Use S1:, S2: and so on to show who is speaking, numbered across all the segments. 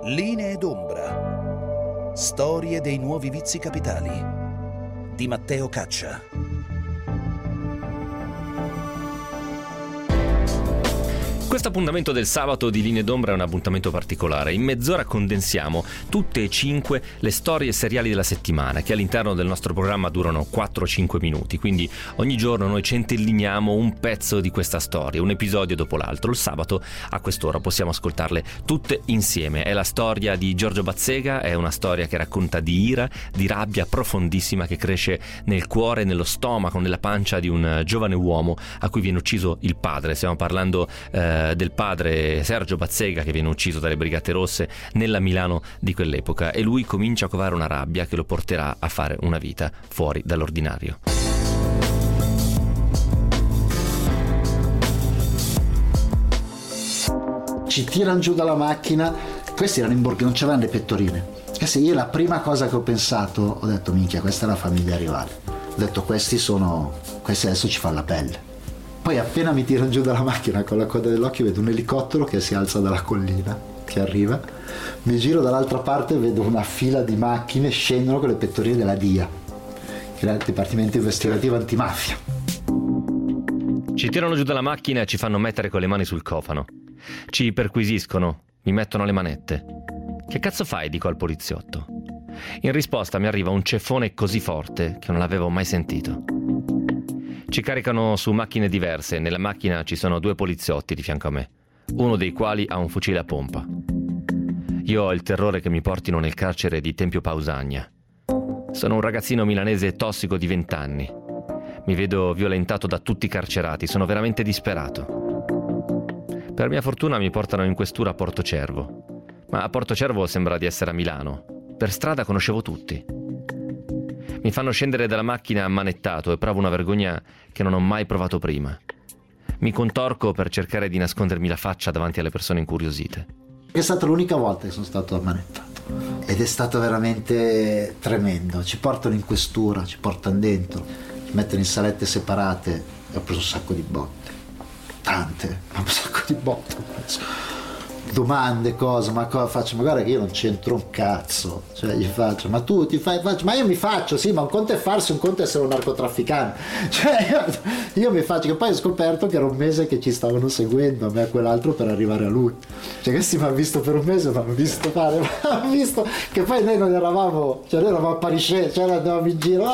S1: Linee d'ombra. Storie dei nuovi vizi capitali di Matteo Caccia.
S2: Questo appuntamento del sabato di Linee d'ombra è un appuntamento particolare. In mezz'ora condensiamo tutte e 5 le storie seriali della settimana, che all'interno del nostro programma durano 4-5 minuti. Quindi ogni giorno noi centelliniamo un pezzo di questa storia, un episodio dopo l'altro. Il sabato a quest'ora possiamo ascoltarle tutte insieme. È la storia di Giorgio Bazzega, è una storia che racconta di ira, di rabbia profondissima che cresce nel cuore, nello stomaco, nella pancia di un giovane uomo a cui viene ucciso il padre. Stiamo parlando del padre Sergio Bazzega, che viene ucciso dalle Brigate Rosse nella Milano di quell'epoca, e lui comincia a covare una rabbia che lo porterà a fare una vita fuori dall'ordinario.
S3: Ci tirano giù dalla macchina, questi erano in borghese, non c'erano le pettorine. E se io la prima cosa che ho pensato, ho detto minchia, questa è la famiglia rivale, ho detto questi adesso ci fanno la pelle. Poi appena mi tirano giù dalla macchina con la coda dell'occhio vedo un elicottero che si alza dalla collina, che arriva, mi giro dall'altra parte e vedo una fila di macchine, scendono con le pettorine della DIA, che era il Dipartimento Investigativo Antimafia.
S2: Ci tirano giù dalla macchina e ci fanno mettere con le mani sul cofano. Ci perquisiscono, mi mettono le manette. Che cazzo fai? Dico al poliziotto. In risposta mi arriva un ceffone così forte che non l'avevo mai sentito. Ci caricano su macchine diverse. Nella macchina ci sono 2 poliziotti di fianco a me, uno dei quali ha un fucile a pompa. Io ho il terrore che mi portino nel carcere di Tempio Pausania. Sono un ragazzino milanese tossico di 20 anni. Mi vedo violentato da tutti i carcerati, sono veramente disperato. Per mia fortuna mi portano in questura a Portocervo. Ma a Portocervo sembra di essere a Milano. Per strada conoscevo tutti. Mi fanno scendere dalla macchina ammanettato e provo una vergogna che non ho mai provato prima. Mi contorco per cercare di nascondermi la faccia davanti alle persone incuriosite.
S3: È stata l'unica volta che sono stato ammanettato ed è stato veramente tremendo. Ci portano in questura, ci portano dentro, ci mettono in salette separate e ho preso un sacco di botte. Tante, ma un sacco di botte. Domande, cose, ma cosa faccio? Ma guarda che io non c'entro un cazzo, cioè gli faccio, ma tu ti fai, ma io mi faccio, sì, ma un conto è farsi, un conto è essere un narcotrafficante, cioè io mi faccio, che poi ho scoperto che era un mese che ci stavano seguendo a me e a quell'altro per arrivare a lui, cioè questi mi hanno visto per un mese, mi hanno visto fare, mi hanno visto che poi noi non eravamo, cioè noi eravamo a Parisce, cioè andavamo in giro,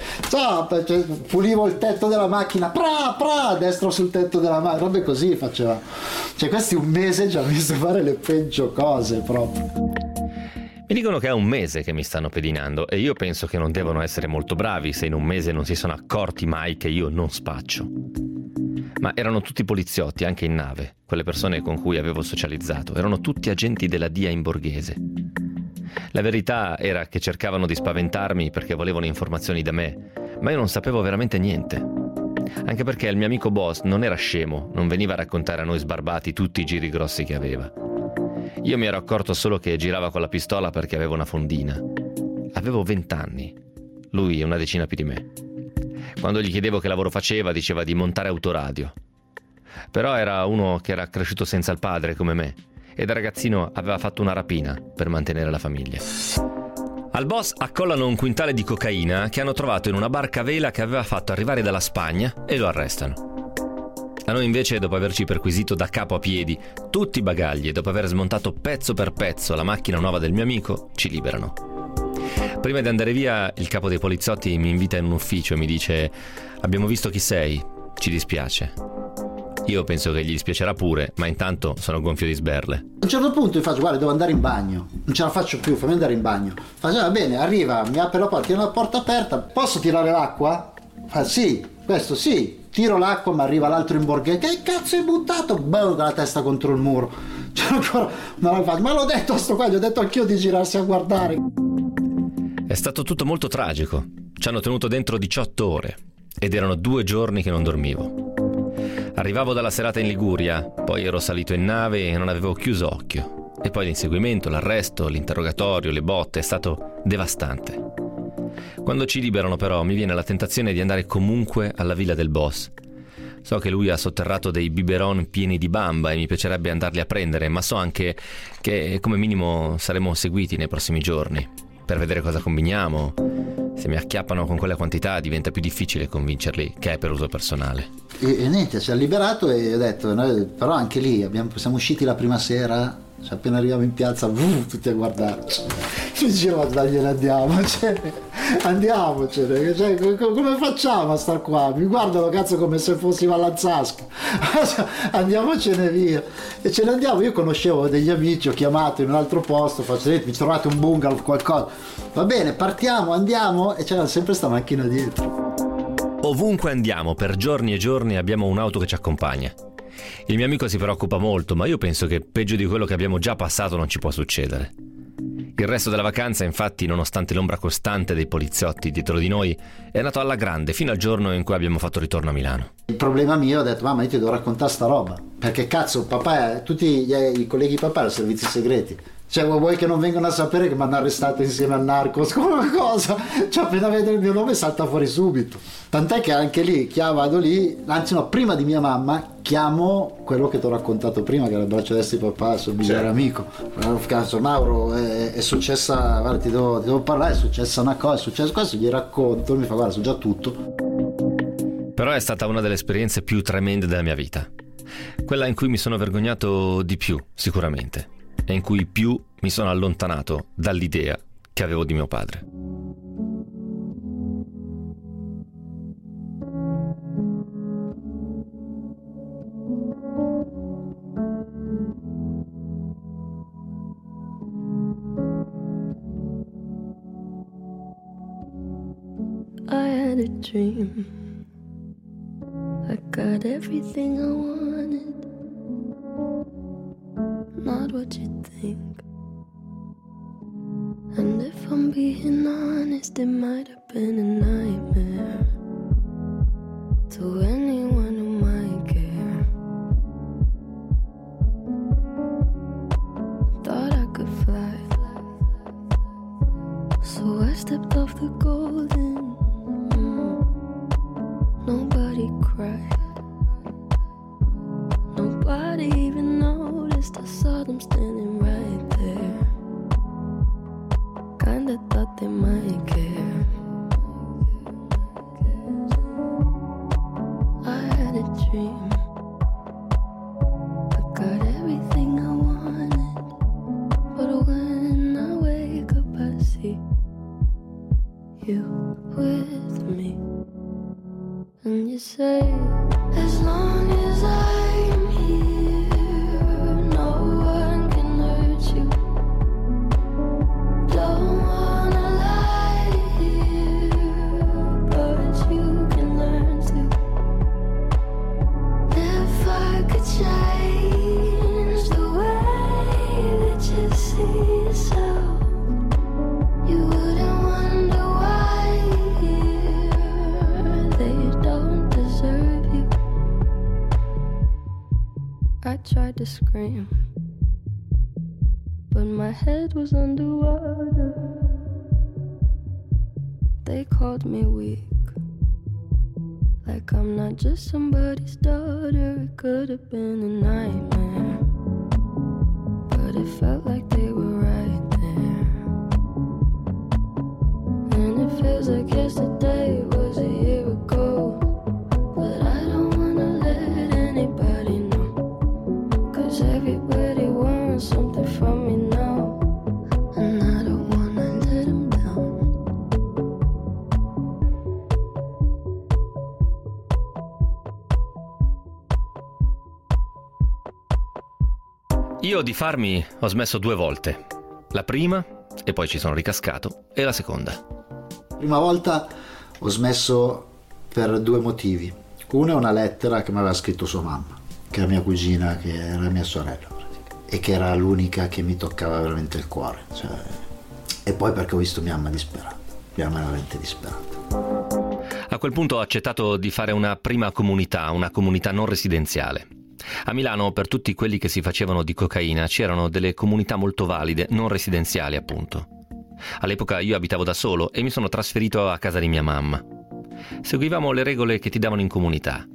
S3: cioè, pulivo il tetto della macchina, a destra sul tetto della macchina, robe così faceva, cioè questi un mese ci hanno visto fare le peggio cose proprio.
S2: Mi dicono che è un mese che mi stanno pedinando e io penso che non devono essere molto bravi se in un mese non si sono accorti mai che io non spaccio. Ma erano tutti poliziotti, anche in nave, quelle persone con cui avevo socializzato, erano tutti agenti della DIA in borghese. La verità era che cercavano di spaventarmi perché volevano informazioni da me, ma io non sapevo veramente niente. Anche perché il mio amico boss non era scemo, non veniva a raccontare a noi sbarbati tutti i giri grossi che aveva. Io mi ero accorto solo che girava con la pistola perché aveva una fondina. Avevo 20 anni, lui una decina più di me. Quando gli chiedevo che lavoro faceva, diceva di montare autoradio. Però era uno che era cresciuto senza il padre come me e da ragazzino aveva fatto una rapina per mantenere la famiglia. Al boss accollano un quintale di cocaina che hanno trovato in una barca a vela che aveva fatto arrivare dalla Spagna e lo arrestano. A noi invece, dopo averci perquisito da capo a piedi tutti i bagagli e dopo aver smontato pezzo per pezzo la macchina nuova del mio amico, ci liberano. Prima di andare via, il capo dei poliziotti mi invita in un ufficio e mi dice: abbiamo visto chi sei, ci dispiace. Io penso che gli dispiacerà pure, ma intanto sono gonfio di sberle.
S3: A un certo punto gli faccio: guarda, devo andare in bagno, non ce la faccio più, fammi andare in bagno. Faccio: va bene, arriva, mi apre la porta, tiene la porta aperta, posso tirare l'acqua? Fa: sì, questo sì, tiro l'acqua, ma arriva l'altro in borghese: che cazzo hai buttato? Boh, con la testa contro il muro. C'è ancora una lavagna, ma l'ho detto a sto qua, gli ho detto anch'io di girarsi a guardare.
S2: È stato tutto molto tragico. Ci hanno tenuto dentro 18 ore ed erano 2 giorni che non dormivo. Arrivavo dalla serata in Liguria, poi ero salito in nave e non avevo chiuso occhio. E poi l'inseguimento, l'arresto, l'interrogatorio, le botte, è stato devastante. Quando ci liberano però mi viene la tentazione di andare comunque alla villa del boss. So che lui ha sotterrato dei biberon pieni di bamba e mi piacerebbe andarli a prendere, ma so anche che come minimo saremo seguiti nei prossimi giorni per vedere cosa combiniamo. Se mi acchiappano con quella quantità diventa più difficile convincerli che è per uso personale.
S3: E niente, ci ha liberato e ho detto, noi, però anche lì siamo usciti la prima sera, cioè appena arriviamo in piazza, tutti a guardarci. Ci dicevo, dai, andiamocene, cioè, come facciamo a star qua? Mi guardano cazzo come se fossimo all'Anzasca. Andiamocene via. E ce ne andiamo. Io conoscevo degli amici, ho chiamato in un altro posto, faccio, mi trovate un bungalow, qualcosa. Va bene, partiamo, andiamo, e c'era sempre sta macchina dietro.
S2: Ovunque andiamo, per giorni e giorni, abbiamo un'auto che ci accompagna. Il mio amico si preoccupa molto, ma io penso che peggio di quello che abbiamo già passato non ci può succedere. Il resto della vacanza, infatti, nonostante l'ombra costante dei poliziotti dietro di noi, è andato alla grande fino al giorno in cui abbiamo fatto ritorno a Milano.
S3: Il problema mio, ho detto, mamma, io ti devo raccontare sta roba, perché cazzo, papà, tutti i colleghi di papà erano servizi segreti. Cioè, vuoi che non vengano a sapere che mi hanno arrestato insieme al Narcos come cosa? Cioè, appena vede il mio nome salta fuori subito. Tant'è che anche lì, vado lì, anzi no, prima di mia mamma, chiamo quello che ti ho raccontato prima, che era il braccio destro di papà, il suo migliore amico. Cazzo, Mauro, è successa, guarda, ti devo parlare, è successa una cosa, è successo questo, gli racconto, mi fa, guarda, so già tutto.
S2: Però è stata una delle esperienze più tremende della mia vita. Quella in cui mi sono vergognato di più, sicuramente. E in cui più mi sono allontanato dall'idea che avevo di mio padre.
S4: I had a dream. I got everything I wanted. Not what you think. And if I'm being honest, it might have been a nightmare to anyone who might care. Thought I could fly, so I stepped off the golden. Nobody cried, nobody even noticed. I saw them standing right there. Kinda thought they might care. I had a dream. I got everything I wanted, but when I wake up I see you with me. And you say, as long as I'm here, no one can hurt you. Don't wanna lie here, but you can learn to. If I could change the way that you see yourself, you wouldn't wonder why they don't deserve you. I tried to scream, but my head was underwater. They called me weak, like I'm not just somebody's daughter. It could have been a nightmare, but it felt like they were right there. And it feels like yesterday was a year ago, but I don't wanna let anybody know, 'cause everybody wants something from me now, and I don't wanna let them down.
S2: Io di farmi ho smesso 2 volte. La prima, e poi ci sono ricascato, e la seconda.
S3: Prima volta ho smesso per 2 motivi. Uno è una lettera che mi aveva scritto sua mamma, che era mia cugina, che era mia sorella, e che era l'unica che mi toccava veramente il cuore. Cioè, e poi perché ho visto mia mamma disperata, mia mamma veramente disperata.
S2: A quel punto ho accettato di fare una prima comunità, una comunità non residenziale. A Milano, per tutti quelli che si facevano di cocaina, c'erano delle comunità molto valide, non residenziali appunto. All'epoca io abitavo da solo e mi sono trasferito a casa di mia mamma. Seguivamo le regole che ti davano in comunità.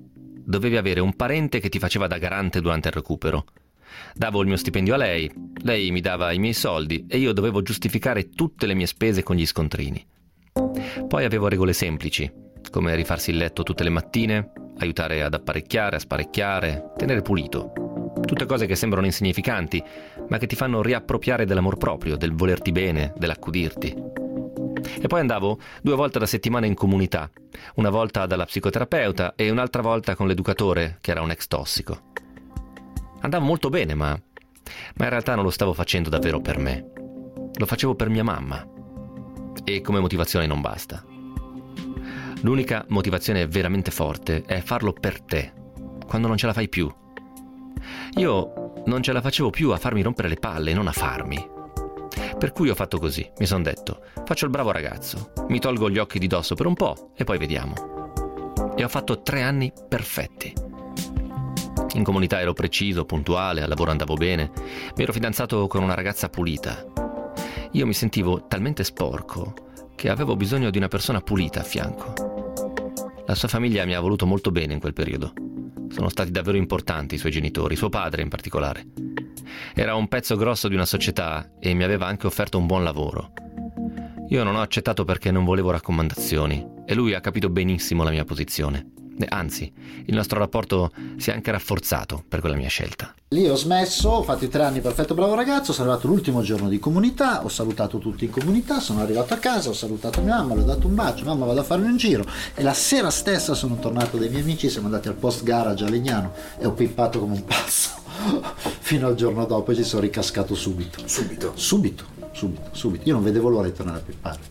S2: dovevi avere un parente che ti faceva da garante durante il recupero. Davo il mio stipendio a lei mi dava i miei soldi e io dovevo giustificare tutte le mie spese con gli scontrini. Poi avevo regole semplici, come rifarsi il letto tutte le mattine, aiutare ad apparecchiare, a sparecchiare, tenere pulito. Tutte cose che sembrano insignificanti, ma che ti fanno riappropriare dell'amor proprio, del volerti bene, dell'accudirti. E poi andavo 2 volte alla settimana in comunità, una volta dalla psicoterapeuta e un'altra volta con l'educatore, che era un ex tossico. Andavo molto bene, ma in realtà non lo stavo facendo davvero per me. Lo facevo per mia mamma. E come motivazione non basta. L'unica motivazione veramente forte è farlo per te, quando non ce la fai più. Io non ce la facevo più a farmi rompere le palle, non a farmi. Per cui ho fatto così, mi son detto, faccio il bravo ragazzo, mi tolgo gli occhi di dosso per un po' e poi vediamo. E ho fatto 3 anni perfetti. In comunità ero preciso, puntuale, al lavoro andavo bene, mi ero fidanzato con una ragazza pulita. Io mi sentivo talmente sporco che avevo bisogno di una persona pulita a fianco. La sua famiglia mi ha voluto molto bene in quel periodo. Sono stati davvero importanti i suoi genitori, suo padre in particolare. Era un pezzo grosso di una società e mi aveva anche offerto un buon lavoro. Io non ho accettato perché non volevo raccomandazioni e lui ha capito benissimo la mia posizione. Anzi, il nostro rapporto si è anche rafforzato per quella mia scelta.
S3: Lì ho smesso, ho fatto i 3 anni perfetto bravo ragazzo, sono arrivato l'ultimo giorno di comunità, ho salutato tutti in comunità, sono arrivato a casa, ho salutato mia mamma, le ho dato un bacio, mamma vado a farmi un giro, e la sera stessa sono tornato dai miei amici, siamo andati al post garage a Legnano e ho pippato come un pazzo fino al giorno dopo e ci sono ricascato subito. Subito. Io non vedevo l'ora di tornare a pippare.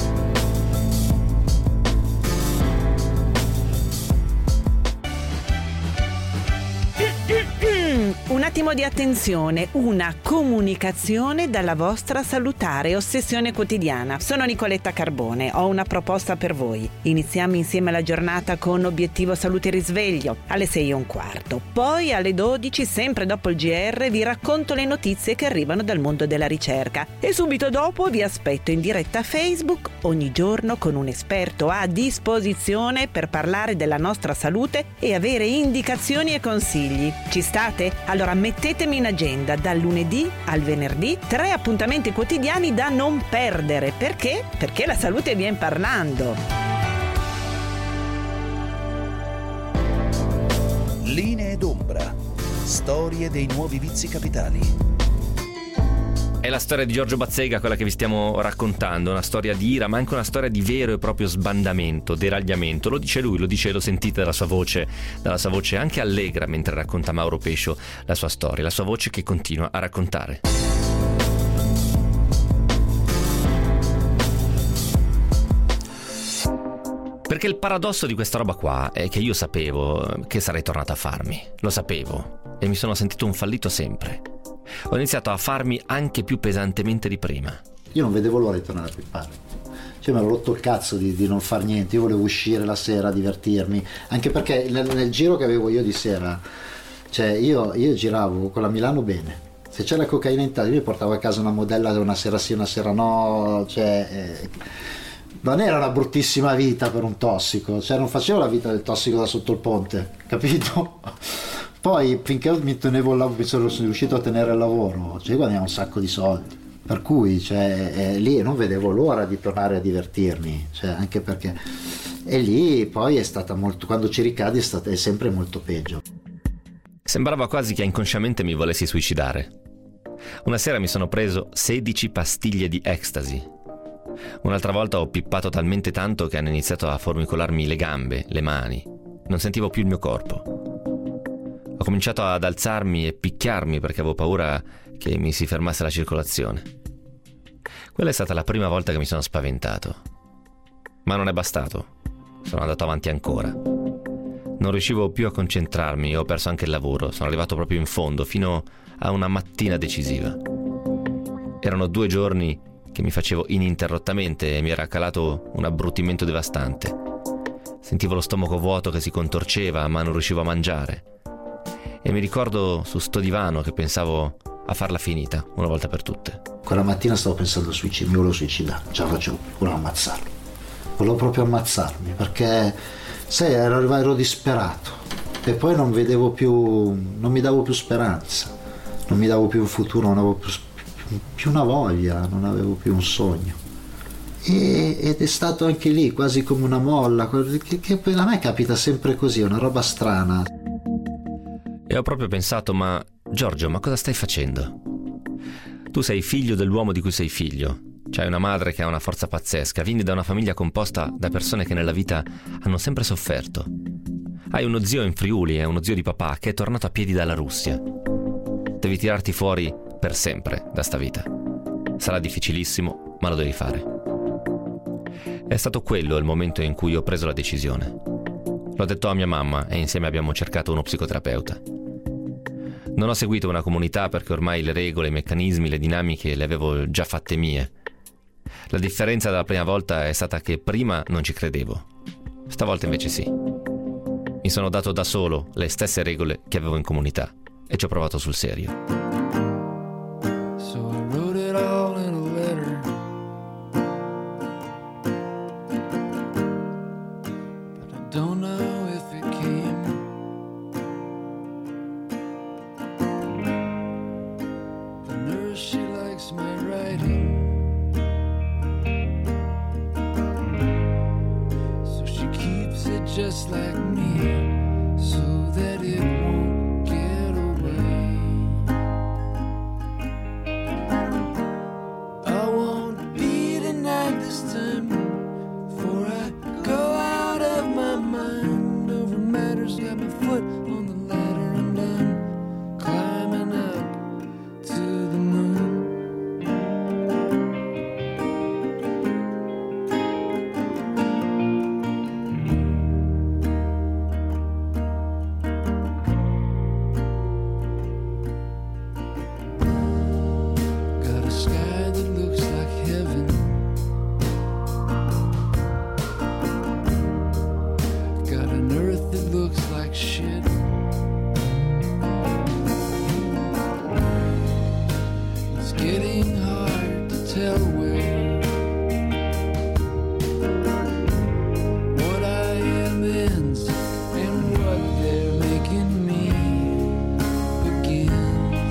S5: Un attimo di attenzione, una comunicazione dalla vostra salutare ossessione quotidiana. Sono Nicoletta Carbone, ho una proposta per voi. Iniziamo insieme la giornata con Obiettivo Salute Risveglio alle 6:15. Poi alle 12, sempre dopo il GR, vi racconto le notizie che arrivano dal mondo della ricerca. E subito dopo vi aspetto in diretta a Facebook ogni giorno con un esperto a disposizione per parlare della nostra salute e avere indicazioni e consigli. Ci state? Allora mettetemi in agenda dal lunedì al venerdì 3 appuntamenti quotidiani da non perdere. Perché? Perché la salute viene parlando.
S1: Linee d'ombra. Storie dei nuovi vizi capitali.
S2: È la storia di Giorgio Bazzega quella che vi stiamo raccontando, una storia di ira, ma anche una storia di vero e proprio sbandamento, deragliamento. Lo dice lui, lo sentite dalla sua voce anche allegra mentre racconta Mauro Pescio la sua storia, la sua voce che continua a raccontare. Perché il paradosso di questa roba qua è che io sapevo che sarei tornato a farmi, lo sapevo, e mi sono sentito un fallito sempre. Ho iniziato a farmi anche più pesantemente di prima.
S3: Io non vedevo l'ora di tornare a pippare. Cioè mi ero rotto il cazzo di non far niente. Io volevo uscire la sera, divertirmi. Anche perché nel giro che avevo io di sera, cioè io giravo con la Milano bene. Se c'era cocaina in Italia, io mi portavo a casa una modella una sera sì, una sera no. Non era una bruttissima vita per un tossico. Cioè non facevo la vita del tossico da sotto il ponte, capito? Poi finché mi tenevo sono riuscito a tenere il lavoro, guadagnavo un sacco di soldi, per cui lì non vedevo l'ora di tornare a divertirmi, anche perché e lì poi è stata molto, quando ci ricadi è sempre molto peggio.
S2: Sembrava quasi che inconsciamente mi volessi suicidare. Una sera mi sono preso 16 pastiglie di ecstasy. Un'altra volta ho pippato talmente tanto che hanno iniziato a formicolarmi le gambe, le mani, non sentivo più il mio corpo. Ho cominciato ad alzarmi e picchiarmi perché avevo paura che mi si fermasse la circolazione. Quella è stata la prima volta che mi sono spaventato. Ma non è bastato. Sono andato avanti ancora. Non riuscivo più a concentrarmi, ho perso anche il lavoro. Sono arrivato proprio in fondo, fino a una mattina decisiva. Erano 2 giorni che mi facevo ininterrottamente e mi era calato un abbruttimento devastante. Sentivo lo stomaco vuoto che si contorceva, ma non riuscivo a mangiare. E mi ricordo su sto divano che pensavo a farla finita una volta per tutte.
S3: Quella mattina stavo pensando al suicidio, mi volevo suicidare, ce la facevo, volevo ammazzarmi, volevo proprio ammazzarmi perché ero disperato, E poi non mi davo più speranza, non mi davo più un futuro, non avevo più una voglia, non avevo più un sogno. Ed è stato anche lì quasi come una molla, che a me capita sempre così, è una roba strana.
S2: E ho proprio pensato, ma Giorgio, ma cosa stai facendo? Tu sei figlio dell'uomo di cui sei figlio. C'hai una madre che ha una forza pazzesca, vieni da una famiglia composta da persone che nella vita hanno sempre sofferto. Hai uno zio in Friuli e uno zio di papà che è tornato a piedi dalla Russia. Devi tirarti fuori per sempre da sta vita. Sarà difficilissimo, ma lo devi fare. È stato quello il momento in cui ho preso la decisione. L'ho detto a mia mamma e insieme abbiamo cercato uno psicoterapeuta. Non ho seguito una comunità perché ormai le regole, i meccanismi, le dinamiche le avevo già fatte mie. La differenza dalla prima volta è stata che prima non ci credevo. Stavolta invece sì. Mi sono dato da solo le stesse regole che avevo in comunità e ci ho provato sul serio.
S6: So I wrote it all in a letter, but I don't know if it came. The nurse, she likes my writing, so she keeps it just like me, so that it won't get away. I won't be denied this time, for I go out of my mind over matters. Got my foot on the ladder and I'm climbing up to the moon. Got a sky that looks like heaven, got an earth that looks like shit. It's getting hard to tell where what I am ends and what they're making me begins.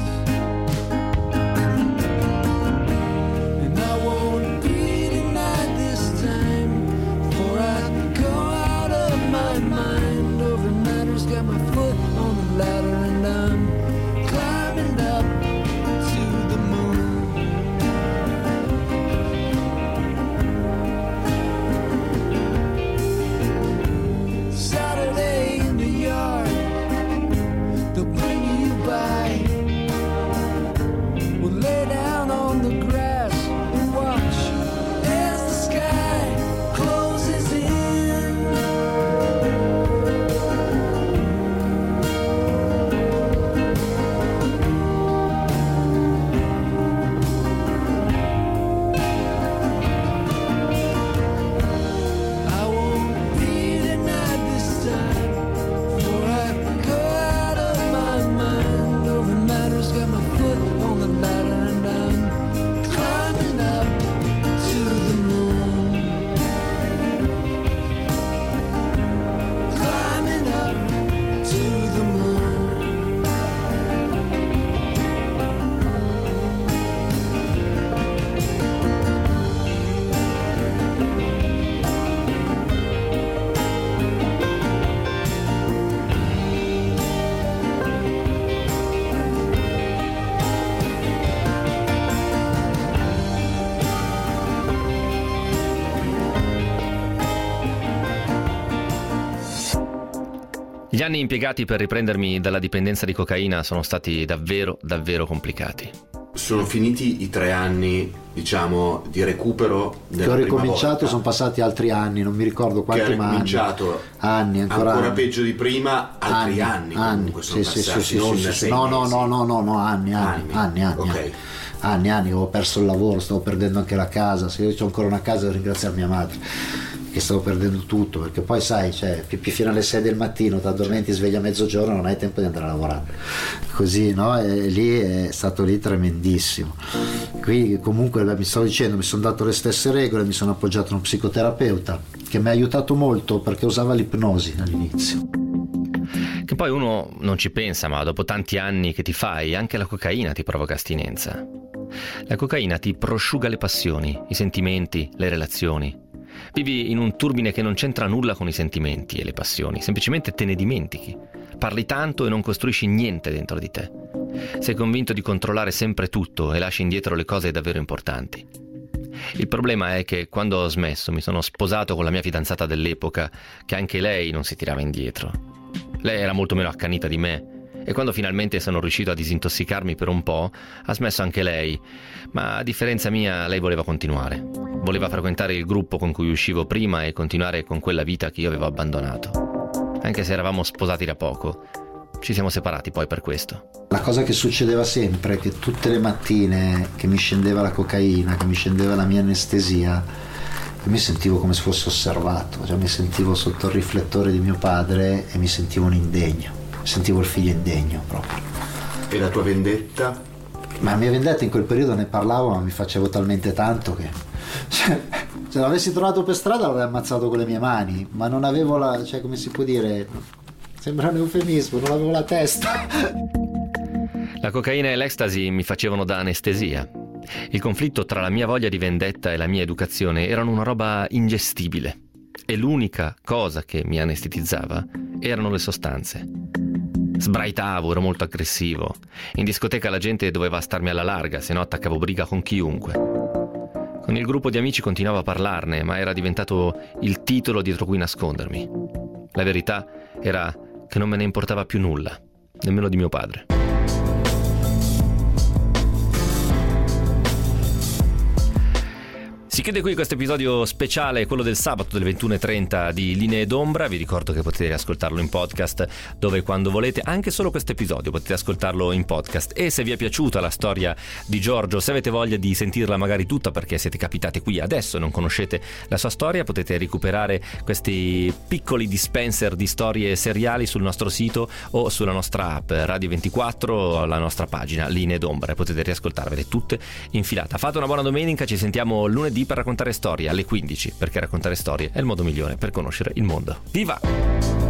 S6: And I won't be denied this time, for I go out of my mind over matters. Got my foot on the ladder and I'm climbing up to the moon. Saturday in the yard, they'll bring you by. We'll lay down on the grass and watch as the sky closes in. I won't be denied this time, for I go out of my mind over matters. Got my foot on the ladder and I'm climbing up to the moon. Climbing up to the moon.
S2: Gli anni impiegati per riprendermi dalla dipendenza di cocaina sono stati davvero, davvero complicati.
S7: Sono finiti i 3 anni, diciamo, di recupero della
S3: Che ho
S7: prima
S3: ricominciato,
S7: volta.
S3: sono passati altri anni, non mi ricordo
S7: Che hai
S3: quanti, ma
S7: ricominciato
S3: anni, ancora anni.
S7: peggio di prima, altri anni comunque sono passati, non 6
S3: no,
S7: mesi.
S3: no, anni.
S7: Ok.
S3: Anni, avevo perso il lavoro, stavo perdendo anche la casa. Se io ho ancora una casa, devo ringraziare mia madre, che stavo perdendo tutto, perché poi sai, cioè, fino alle 6 del mattino ti addormenti, svegli a mezzogiorno, non hai tempo di andare a lavorare, così, no? E lì è stato tremendissimo. Qui comunque mi stavo dicendo, mi sono dato le stesse regole, mi sono appoggiato a uno psicoterapeuta che mi ha aiutato molto perché usava l'ipnosi all'inizio.
S2: Che Poi uno non ci pensa, ma dopo tanti anni che ti fai, anche la cocaina ti provoca astinenza. La cocaina ti prosciuga le passioni, i sentimenti, le relazioni. Vivi in un turbine che non c'entra nulla con i sentimenti e le passioni, semplicemente te ne dimentichi. Parli tanto e non costruisci niente dentro di te. Sei convinto di controllare sempre tutto e lasci indietro le cose davvero importanti. Il problema è che quando ho smesso mi sono sposato con la mia fidanzata dell'epoca, che anche lei non si tirava indietro. Lei era molto meno accanita di me e quando finalmente sono riuscito a disintossicarmi per un po', ha smesso anche lei, ma a differenza mia lei voleva continuare. Voleva frequentare il gruppo con cui uscivo prima e continuare con quella vita che io avevo abbandonato. Anche se eravamo sposati da poco, ci siamo separati poi per questo.
S3: La cosa che succedeva sempre è che tutte le mattine che mi scendeva la cocaina, che mi scendeva la mia anestesia, io mi sentivo come se fossi osservato, cioè mi sentivo sotto il riflettore di mio padre e mi sentivo un indegno, sentivo il figlio indegno proprio.
S7: E la tua vendetta?
S3: Ma la mia vendetta in quel periodo ne parlavo, ma mi facevo talmente tanto che se l'avessi trovato per strada l'avrei ammazzato con le mie mani, ma non avevo la, cioè come si può dire, sembra un eufemismo, non avevo la testa.
S2: La cocaina e l'ecstasy mi facevano da anestesia. Il conflitto tra la mia voglia di vendetta e la mia educazione erano una roba ingestibile. E l'unica cosa che mi anestetizzava erano le sostanze. Sbraitavo, ero molto aggressivo. In discoteca la gente doveva starmi alla larga, se no attaccavo briga con chiunque. Con il gruppo di amici continuavo a parlarne, ma era diventato il titolo dietro cui nascondermi. La verità era che non me ne importava più nulla, nemmeno di mio padre. Si chiude qui questo episodio speciale, quello del sabato delle 21:30 di Linee d'Ombra. Vi ricordo che potete ascoltarlo in podcast dove quando volete, anche solo questo episodio potete ascoltarlo in podcast. E se vi è piaciuta la storia di Giorgio, se avete voglia di sentirla magari tutta perché siete capitati qui adesso e non conoscete la sua storia, potete recuperare questi piccoli dispenser di storie seriali sul nostro sito o sulla nostra app Radio 24, la nostra pagina Linee d'Ombra, e potete riascoltarvele tutte in filata. Fate una buona domenica, ci sentiamo lunedì per raccontare storie alle 15, perché raccontare storie è il modo migliore per conoscere il mondo. Viva!